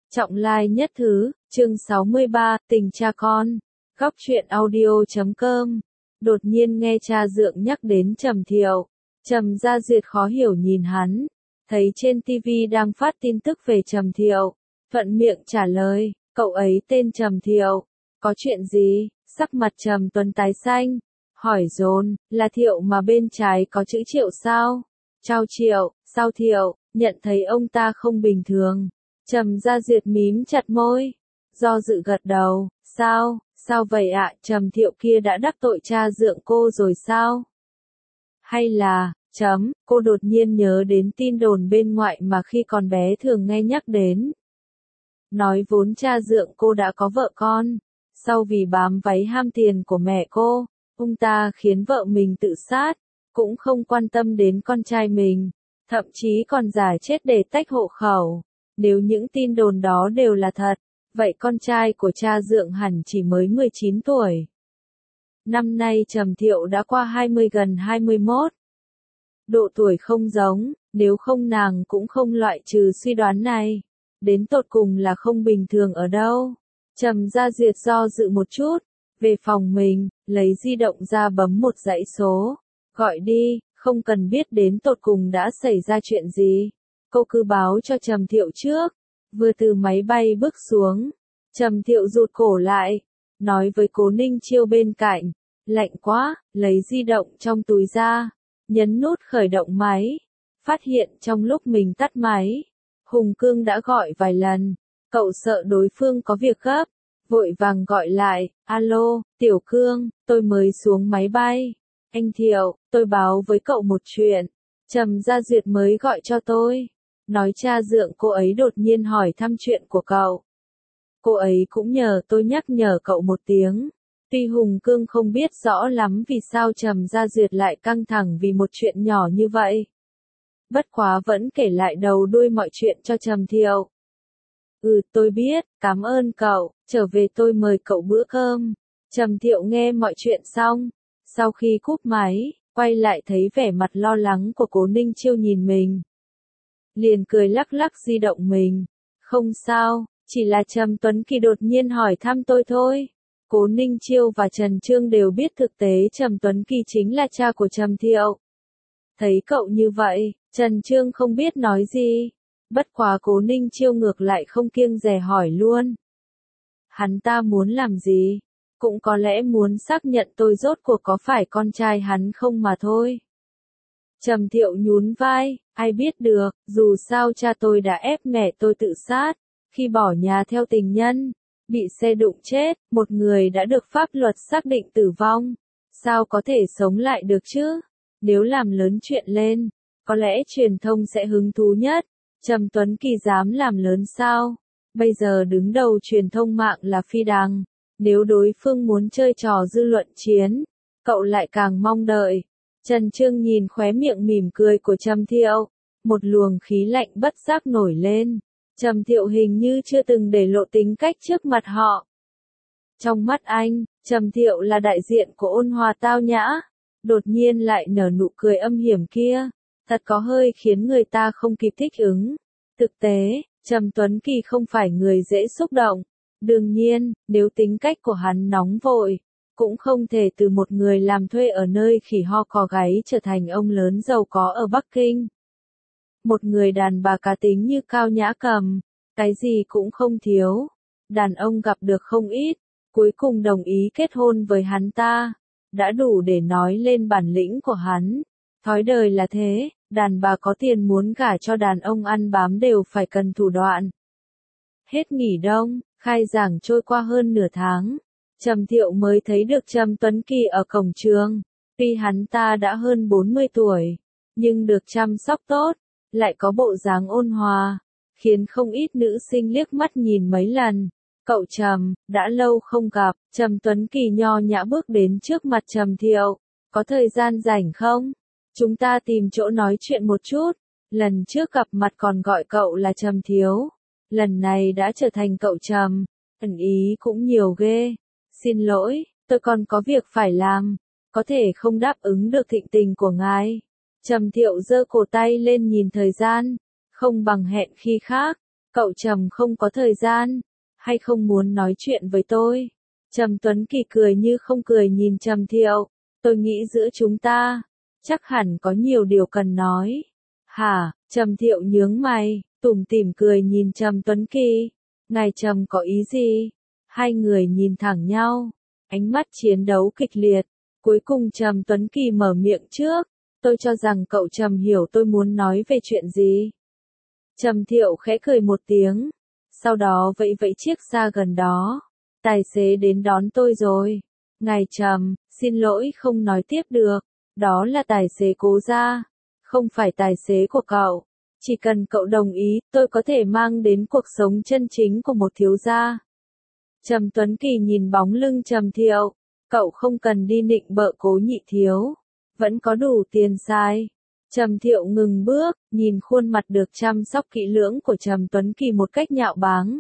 Trọng lai nhất thứ, chương 63, tình cha con. Góc truyện audio.com. Đột nhiên nghe cha Dượng nhắc đến Trầm Thiệu. Trầm Gia Duyệt khó hiểu nhìn hắn, thấy trên tivi đang phát tin tức về Trầm Thiệu, thuận miệng trả lời, cậu ấy tên Trầm Thiệu, có chuyện gì? Sắc mặt Trầm Tuấn tái xanh, hỏi dồn, là Thiệu mà bên trái có chữ Triệu sao? Chào Triệu, sao Thiệu? Nhận thấy ông ta không bình thường. Trầm Gia Duyệt mím chặt môi, do dự gật đầu, sao vậy ạ? Trầm Thiệu kia đã đắc tội cha Dượng cô rồi sao? Hay là, cô đột nhiên nhớ đến tin đồn bên ngoại mà khi còn bé thường nghe nhắc đến. Nói vốn cha Dượng cô đã có vợ con, sau vì bám váy ham tiền của mẹ cô, ông ta khiến vợ mình tự sát, cũng không quan tâm đến con trai mình, thậm chí còn giả chết để tách hộ khẩu. Nếu những tin đồn đó đều là thật, vậy con trai của cha Dượng hẳn chỉ mới 19 tuổi. Năm nay Trầm Thiệu đã qua 20 gần 21. Độ tuổi không giống, nếu không nàng cũng không loại trừ suy đoán này. Đến tột cùng là không bình thường ở đâu. Trầm Gia Duyệt do dự một chút, về phòng mình, lấy di động ra bấm một dãy số. Gọi đi, không cần biết đến tột cùng đã xảy ra chuyện gì. Cô cứ báo cho Trầm Thiệu trước. Vừa từ máy bay bước xuống, Trầm Thiệu rụt cổ lại, nói với Cố Ninh Chiêu bên cạnh, lạnh quá, lấy di động trong túi ra, nhấn nút khởi động máy, phát hiện trong lúc mình tắt máy, Hùng Cương đã gọi vài lần, cậu sợ đối phương có việc gấp, vội vàng gọi lại, alo, Tiểu Cương, tôi mới xuống máy bay, anh Thiệu, tôi báo với cậu một chuyện, Trầm Gia Duyệt mới gọi cho tôi. Nói cha Dượng cô ấy đột nhiên hỏi thăm chuyện của cậu. Cô ấy cũng nhờ tôi nhắc nhở cậu một tiếng. Tuy Hùng Cương không biết rõ lắm vì sao Trầm Gia Duyệt lại căng thẳng vì một chuyện nhỏ như vậy. Bất quá vẫn kể lại đầu đuôi mọi chuyện cho Trầm Thiệu. Tôi biết, cảm ơn cậu, trở về tôi mời cậu bữa cơm. Trầm Thiệu nghe mọi chuyện xong, sau khi cúp máy, quay lại thấy vẻ mặt lo lắng của Cố Ninh Chiêu nhìn mình. Liền cười lắc lắc di động mình. Không sao, chỉ là Trầm Tuấn Kỳ đột nhiên hỏi thăm tôi thôi. Cố Ninh Chiêu và Trần Trương đều biết thực tế Trầm Tuấn Kỳ chính là cha của Trầm Thiệu. Thấy cậu như vậy, Trần Trương không biết nói gì. Bất quá Cố Ninh Chiêu ngược lại không kiêng dè hỏi luôn. Hắn ta muốn làm gì? Cũng có lẽ muốn xác nhận tôi rốt cuộc có phải con trai hắn không mà thôi. Trầm Thiệu nhún vai, ai biết được, dù sao cha tôi đã ép mẹ tôi tự sát, khi bỏ nhà theo tình nhân, bị xe đụng chết, một người đã được pháp luật xác định tử vong, sao có thể sống lại được chứ? Nếu làm lớn chuyện lên, có lẽ truyền thông sẽ hứng thú nhất, Trầm Tuấn Kỳ dám làm lớn sao? Bây giờ đứng đầu truyền thông mạng là Phi Đằng, nếu đối phương muốn chơi trò dư luận chiến, cậu lại càng mong đợi. Trần Trương nhìn khóe miệng mỉm cười của Trầm Thiệu, một luồng khí lạnh bất giác nổi lên. Trầm Thiệu hình như chưa từng để lộ tính cách trước mặt họ. Trong mắt anh, Trầm Thiệu là đại diện của ôn hòa tao nhã, đột nhiên lại nở nụ cười âm hiểm kia, thật có hơi khiến người ta không kịp thích ứng. Thực tế, Trầm Tuấn Kỳ không phải người dễ xúc động. Đương nhiên, nếu tính cách của hắn nóng vội, cũng không thể từ một người làm thuê ở nơi khỉ ho cò gáy trở thành ông lớn giàu có ở Bắc Kinh. Một người đàn bà cá tính như Cao Nhã Cầm, cái gì cũng không thiếu. Đàn ông gặp được không ít, cuối cùng đồng ý kết hôn với hắn ta, đã đủ để nói lên bản lĩnh của hắn. Thói đời là thế, đàn bà có tiền muốn gả cho đàn ông ăn bám đều phải cần thủ đoạn. Hết nghỉ đông, khai giảng trôi qua hơn nửa tháng. Trầm Thiệu mới thấy được Trầm Tuấn Kỳ ở cổng trường. Tuy hắn ta đã hơn 40 tuổi, nhưng được chăm sóc tốt, lại có bộ dáng ôn hòa, khiến không ít nữ sinh liếc mắt nhìn mấy lần. Cậu Trầm, đã lâu không gặp. Trầm Tuấn Kỳ nho nhã bước đến trước mặt Trầm Thiệu. Có thời gian rảnh không? Chúng ta tìm chỗ nói chuyện một chút. Lần trước gặp mặt còn gọi cậu là Trầm Thiếu. Lần này đã trở thành cậu Trầm. Ẩn ý cũng nhiều ghê. Xin lỗi, tôi còn có việc phải làm, có thể không đáp ứng được thịnh tình của ngài. Trầm Thiệu giơ cổ tay lên nhìn thời gian, không bằng hẹn khi khác. Cậu Trầm không có thời gian, hay không muốn nói chuyện với tôi? Trầm Tuấn Kỳ cười như không cười nhìn Trầm Thiệu, tôi nghĩ giữa chúng ta, chắc hẳn có nhiều điều cần nói. Hả? Trầm Thiệu nhướng mày, tủm tỉm cười nhìn Trầm Tuấn Kỳ. Ngài Trầm có ý gì? Hai người nhìn thẳng nhau, ánh mắt chiến đấu kịch liệt. Cuối cùng Trầm Tuấn Kỳ mở miệng trước, tôi cho rằng cậu Trầm hiểu tôi muốn nói về chuyện gì. Trầm Thiệu khẽ cười một tiếng, sau đó vẫy vẫy chiếc xa gần đó. Tài xế đến đón tôi rồi. Ngài Trầm, xin lỗi không nói tiếp được, đó là tài xế Cố gia, không phải tài xế của cậu. Chỉ cần cậu đồng ý, tôi có thể mang đến cuộc sống chân chính của một thiếu gia. Trầm Tuấn Kỳ nhìn bóng lưng Trầm Thiệu, cậu không cần đi nịnh bợ Cố nhị thiếu, vẫn có đủ tiền xài. Trầm Thiệu ngừng bước, nhìn khuôn mặt được chăm sóc kỹ lưỡng của Trầm Tuấn Kỳ một cách nhạo báng.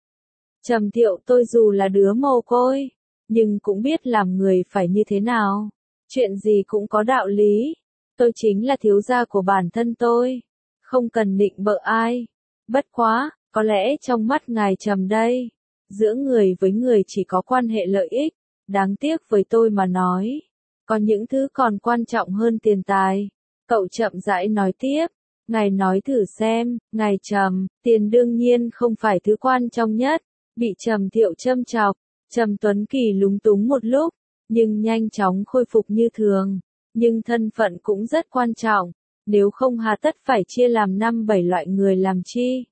Trầm Thiệu, tôi dù là đứa mồ côi, nhưng cũng biết làm người phải như thế nào. Chuyện gì cũng có đạo lý. Tôi chính là thiếu gia của bản thân tôi, không cần nịnh bợ ai. Bất quá, có lẽ trong mắt ngài Trầm đây, giữa người với người chỉ có quan hệ lợi ích. Đáng tiếc với tôi mà nói, có những thứ còn quan trọng hơn tiền tài. Cậu chậm rãi nói tiếp, ngài nói thử xem, ngài Trầm, tiền đương nhiên không phải thứ quan trọng nhất. Bị Trầm Thiệu châm chọc, Trầm Tuấn Kỳ lúng túng một lúc, nhưng nhanh chóng khôi phục như thường. Nhưng thân phận cũng rất quan trọng, nếu không hà tất phải chia làm 5-7 loại người làm chi.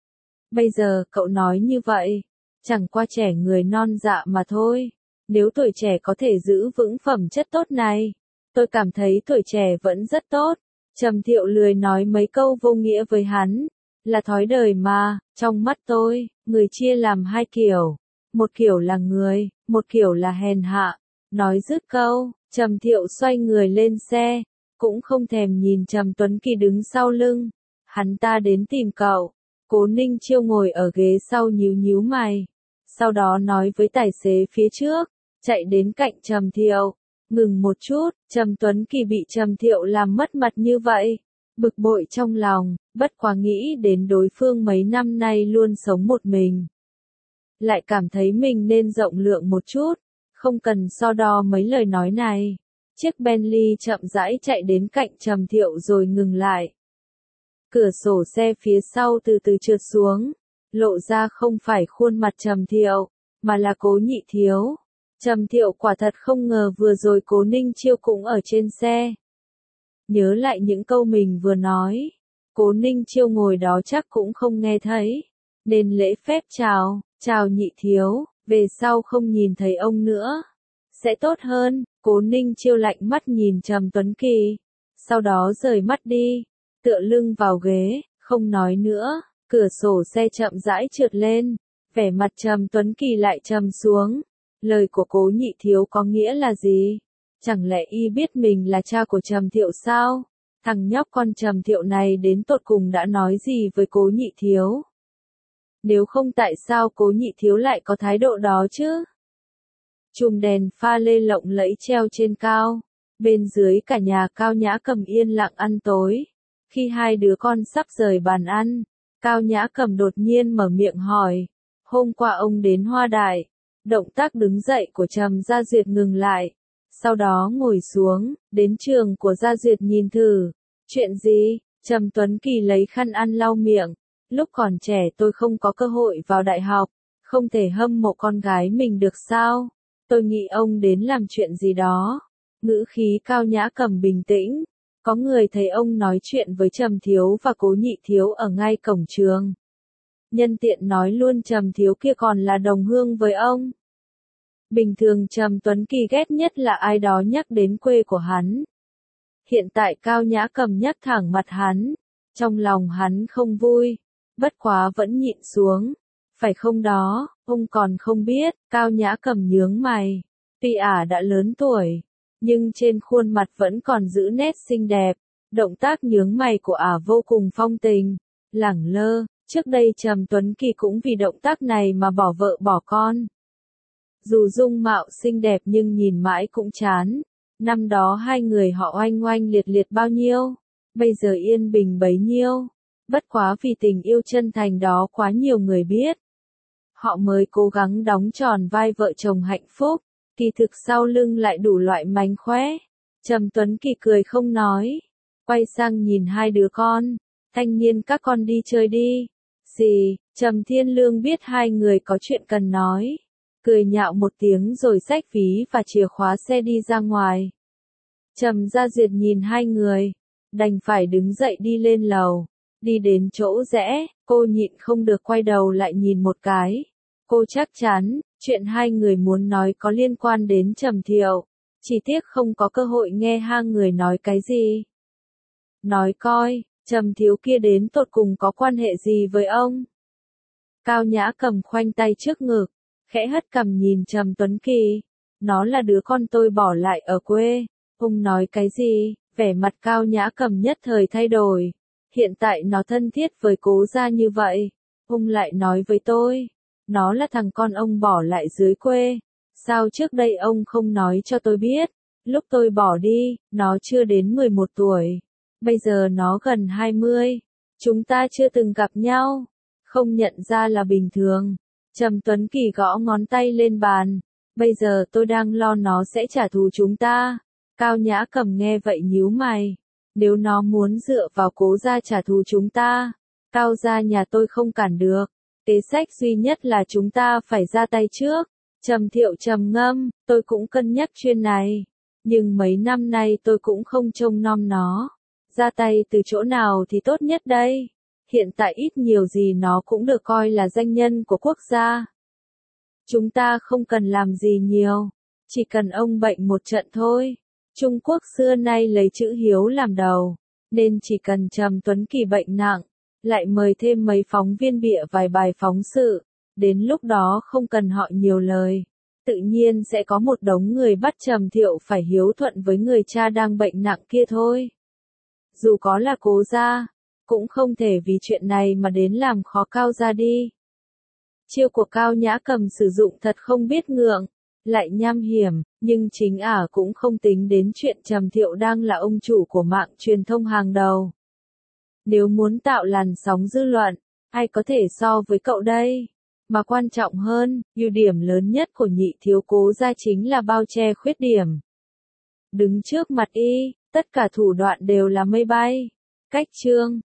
Bây giờ cậu nói như vậy, chẳng qua trẻ người non dạ mà thôi. Nếu tuổi trẻ có thể giữ vững phẩm chất tốt này, tôi cảm thấy tuổi trẻ vẫn rất tốt. Trầm Thiệu lười nói mấy câu vô nghĩa với hắn, là thói đời mà, trong mắt tôi, người chia làm hai kiểu, một kiểu là người, một kiểu là hèn hạ. Nói dứt câu, Trầm Thiệu xoay người lên xe, cũng không thèm nhìn Trầm Tuấn Kỳ đứng sau lưng. Hắn ta đến tìm cậu. Cố Ninh Chiêu ngồi ở ghế sau nhíu nhíu mày, sau đó nói với tài xế phía trước, chạy đến cạnh Trầm Thiệu. Ngừng một chút, Trầm Tuấn Kỳ bị Trầm Thiệu làm mất mặt như vậy, bực bội trong lòng, bất quá nghĩ đến đối phương mấy năm nay luôn sống một mình. Lại cảm thấy mình nên rộng lượng một chút, không cần so đo mấy lời nói này. Chiếc Bentley chậm rãi chạy đến cạnh Trầm Thiệu rồi ngừng lại. Cửa sổ xe phía sau từ từ trượt xuống, lộ ra không phải khuôn mặt Trầm Thiệu, mà là Cố nhị thiếu. Trầm Thiệu quả thật không ngờ vừa rồi Cố Ninh Chiêu cũng ở trên xe. Nhớ lại những câu mình vừa nói, Cố Ninh Chiêu ngồi đó chắc cũng không nghe thấy, nên lễ phép chào, chào nhị thiếu, về sau không nhìn thấy ông nữa, sẽ tốt hơn. Cố Ninh Chiêu lạnh mắt nhìn Trầm Tuấn Kỳ, sau đó rời mắt đi, tựa lưng vào ghế, không nói nữa. Cửa sổ xe chậm rãi trượt lên, vẻ mặt Trầm Tuấn Kỳ lại trầm xuống. Lời của Cố nhị thiếu có nghĩa là gì? Chẳng lẽ y biết mình là cha của Trầm Thiệu sao? Thằng nhóc con Trầm Thiệu này đến tột cùng đã nói gì với Cố nhị thiếu? Nếu không tại sao Cố nhị thiếu lại có thái độ đó chứ? Chùm đèn pha lê lộng lẫy treo trên cao, bên dưới cả nhà Cao Nhã Cầm yên lặng ăn tối. Khi hai đứa con sắp rời bàn ăn, Cao Nhã Cầm đột nhiên mở miệng hỏi, hôm qua ông đến Hoa Đại. Động tác đứng dậy của Trầm Gia Duyệt ngừng lại, sau đó ngồi xuống. Đến trường của Gia Duyệt nhìn thử. Chuyện gì? Trầm Tuấn Kỳ lấy khăn ăn lau miệng. Lúc còn trẻ tôi không có cơ hội vào đại học, không thể hâm mộ con gái mình được sao? Tôi nghĩ ông đến làm chuyện gì đó. Ngữ khí Cao Nhã Cầm bình tĩnh. Có người thấy ông nói chuyện với Trầm thiếu và Cố nhị thiếu ở ngay cổng trường. Nhân tiện nói luôn Trầm thiếu kia còn là đồng hương với ông. Bình thường Trầm Tuấn Kỳ ghét nhất là ai đó nhắc đến quê của hắn. Hiện tại Cao Nhã Cầm nhắc thẳng mặt hắn, trong lòng hắn không vui, bất quá vẫn nhịn xuống. Phải không đó, ông còn không biết. Cao Nhã Cầm nhướng mày. Tuy ả đã lớn tuổi, nhưng trên khuôn mặt vẫn còn giữ nét xinh đẹp. Động tác nhướng mày của ả vô cùng phong tình, lẳng lơ. Trước đây Trầm Tuấn Kỳ cũng vì động tác này mà bỏ vợ bỏ con. Dù dung mạo xinh đẹp nhưng nhìn mãi cũng chán. Năm đó hai người họ oanh oanh liệt liệt bao nhiêu, bây giờ yên bình bấy nhiêu. Bất quá vì tình yêu chân thành đó quá nhiều người biết. Họ mới cố gắng đóng tròn vai vợ chồng hạnh phúc, kỳ thực sau lưng lại đủ loại mánh khóe. Trầm Tuấn Kỳ cười không nói, quay sang nhìn hai đứa con, thanh niên các con đi chơi đi. Gì, Trầm Thiên Lương biết hai người có chuyện cần nói, cười nhạo một tiếng rồi xách ví và chìa khóa xe đi ra ngoài. Trầm Gia Duyệt nhìn hai người, đành phải đứng dậy đi lên lầu, đi đến chỗ rẽ, cô nhịn không được quay đầu lại nhìn một cái. Cô chắc chắn, chuyện hai người muốn nói có liên quan đến Trầm Thiệu, chỉ tiếc không có cơ hội nghe hai người nói cái gì. Nói coi, Trầm Thiếu kia đến tột cùng có quan hệ gì với ông? Cao Nhã Cầm khoanh tay trước ngực, khẽ hất cằm nhìn Trầm Tuấn Kỳ. Nó là đứa con tôi bỏ lại ở quê. Ông nói cái gì? Vẻ mặt Cao Nhã Cầm nhất thời thay đổi. Hiện tại nó thân thiết với Cố gia như vậy. Ông lại nói với tôi, nó là thằng con ông bỏ lại dưới quê. Sao trước đây ông không nói cho tôi biết? Lúc tôi bỏ đi, nó chưa đến 11 tuổi. Bây giờ nó gần 20. Chúng ta chưa từng gặp nhau. Không nhận ra là bình thường. Trầm Tuấn Kỳ gõ ngón tay lên bàn. Bây giờ tôi đang lo nó sẽ trả thù chúng ta. Cao Nhã Cầm nghe vậy nhíu mày. Nếu nó muốn dựa vào Cố gia trả thù chúng ta, Cao gia nhà tôi không cản được. Kế sách duy nhất là chúng ta phải ra tay trước. Trầm Thiệu trầm ngâm, tôi cũng cân nhắc chuyện này. Nhưng mấy năm nay tôi cũng không trông nom nó. Ra tay từ chỗ nào thì tốt nhất đây? Hiện tại ít nhiều gì nó cũng được coi là danh nhân của quốc gia. Chúng ta không cần làm gì nhiều. Chỉ cần ông bệnh một trận thôi. Trung Quốc xưa nay lấy chữ hiếu làm đầu. Nên chỉ cần Trầm Tuấn Kỳ bệnh nặng, lại mời thêm mấy phóng viên bịa vài bài phóng sự. Đến lúc đó không cần họ nhiều lời. Tự nhiên sẽ có một đống người bắt Trầm Thiệu phải hiếu thuận với người cha đang bệnh nặng kia thôi. Dù có là Cố gia, cũng không thể vì chuyện này mà đến làm khó Cao gia đi. Chiêu của Cao Nhã Cầm sử dụng thật không biết ngượng, lại nham hiểm, nhưng chính ả cũng không tính đến chuyện Trầm Thiệu đang là ông chủ của mạng truyền thông hàng đầu. Nếu muốn tạo làn sóng dư luận, ai có thể so với cậu đây? Mà quan trọng hơn, ưu điểm lớn nhất của nhị thiếu Cố gia chính là bao che khuyết điểm. Đứng trước mặt y, tất cả thủ đoạn đều là mây bay. Cách chương